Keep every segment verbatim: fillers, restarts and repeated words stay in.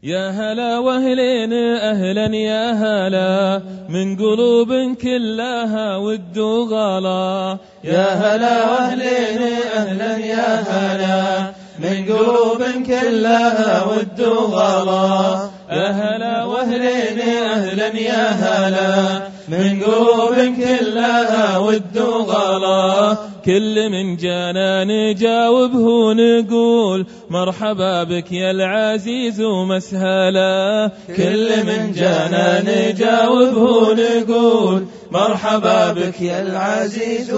يا هلا واهلين أهلا يا هلا من قلوب كلها ود وغلا. يا هلا واهلين أهلا يا هلا من قلوب كلها ود وغلا. يا هلا واهلين أهلا يا هلا من قلوب كلها ود وغلا. كل من جانا نجاوبه نقول مرحبا بك يا العزيز ومسهلا. كل من جانا نجاوبه نقول مرحبا بك يا العزيز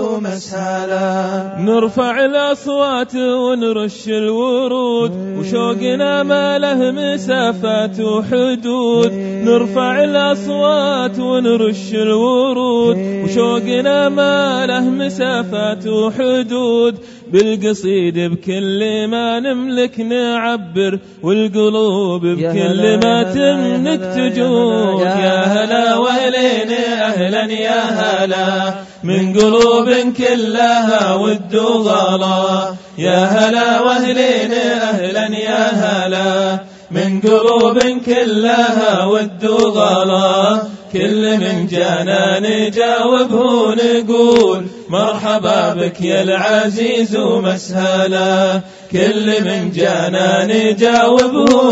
ومسهلا. نرفع الأصوات ونرش الورود وشوقنا ما له مسافات وحدود. نرفع الأصوات ونرش الورود وشوقنا ما له مسافات وحدود. بالقصيد بكل ما نملك نعبر والقلوب بكل ما تملك تجود. يا هلا واهلين أهلا يا هلا من قلوب كلها ود وغلا. يا هلا واهلين أهلا يا هلا من قلوب كلها ود وغلا. كل من جانا نجاوبه نقول مرحبا بك يا العزيز ومسهلا. كل من جانا نجاوبه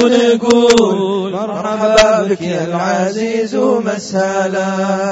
نقول مرحبا بك يا العزيز ومسهلا.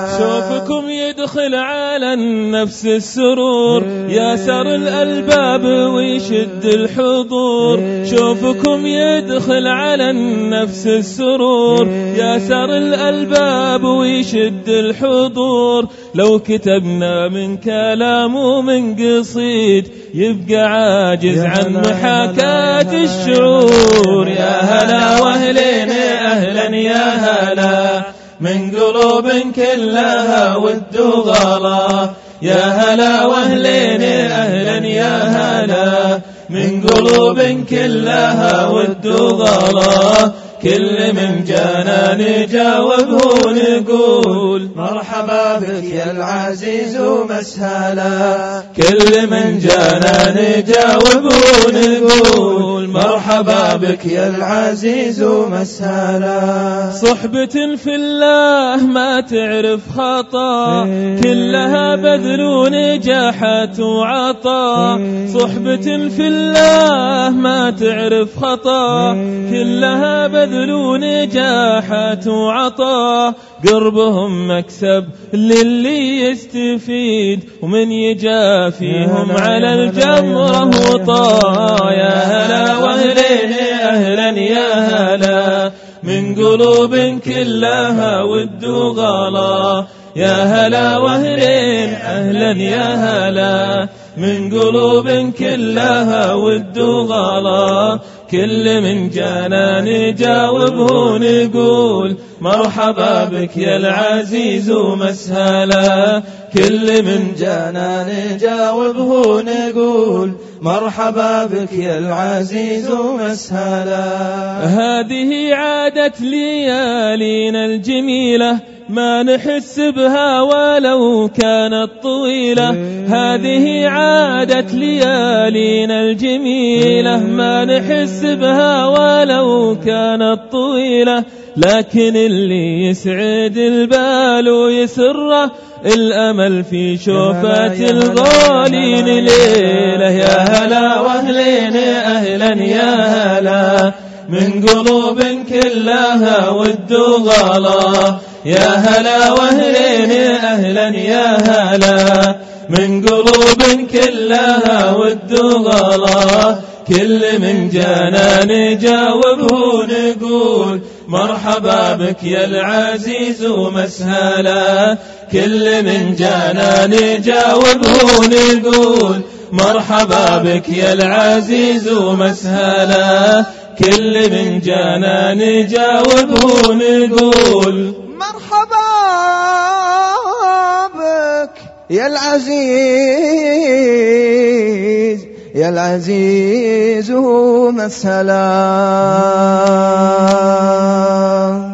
شوفكم يدخل على النفس السرور ياسر الألباب ويشد الحضور. شوفكم يدخل على النفس السرور ياسر الألباب ويشد الحضور. لو كتبنا من كلام ومن قصيد يبقى عاجز عن محاكاة الشعور. يا هلا واهلين أهلا يا هلا من قلوب كلها ود وغلا. يا هلا واهلين أهلا يا هلا من قلوب كلها ود وغلا. كل من جانا نجاوبه نقول مرحبا بك يا العزيز ومسهلا. كل من جانا نجاوبه نقول مرحبا بك يا العزيز ومسهلا. صحبة في الله ما تعرف خطا كلها بذل ونجاحات وعطاء. صحبة في الله ما تعرف خطا كلها بذل ونجاحات وعطاء. قربهم مكسب للي يستفيد ومن يجافيهم على الجمرة وطا. يا هلا واهلين أهلا يا هلا من قلوب كلها ود وغلا. يا هلا واهلين أهلا يا هلا من قلوب كلها ود وغلا. كل من جانا نجاوبه نقول مرحبا بك يا العزيز ومسهلا. كل من جانا نجاوبه نقول مرحبا بك يا العزيز ومسهلا. هذه عادة ليالينا الجميلة ما نحس بها ولو كانت طويلة. هذه عادة ليالينا الجميلة ما نحس بها ولو كانت طويلة. لكن اللي يسعد البال ويسره الأمل في شوفة الغالين ليلة. يا هلا واهلين أهلا يا هلا من قلوب كلها ود وغلا. يا هلا واهلين أهلا يا هلا من قلوب كلها ود وغلا. كل من جانا نجاوبه نقول مرحبا بك يا العزيز ومسهلا. كل من جانا نجاوبه نقول مرحبا بك يا العزيز ومسهلا. كل من جانا نجاوبه نقول مرحبا بك يا العزيز يا العزيز ومسهلا.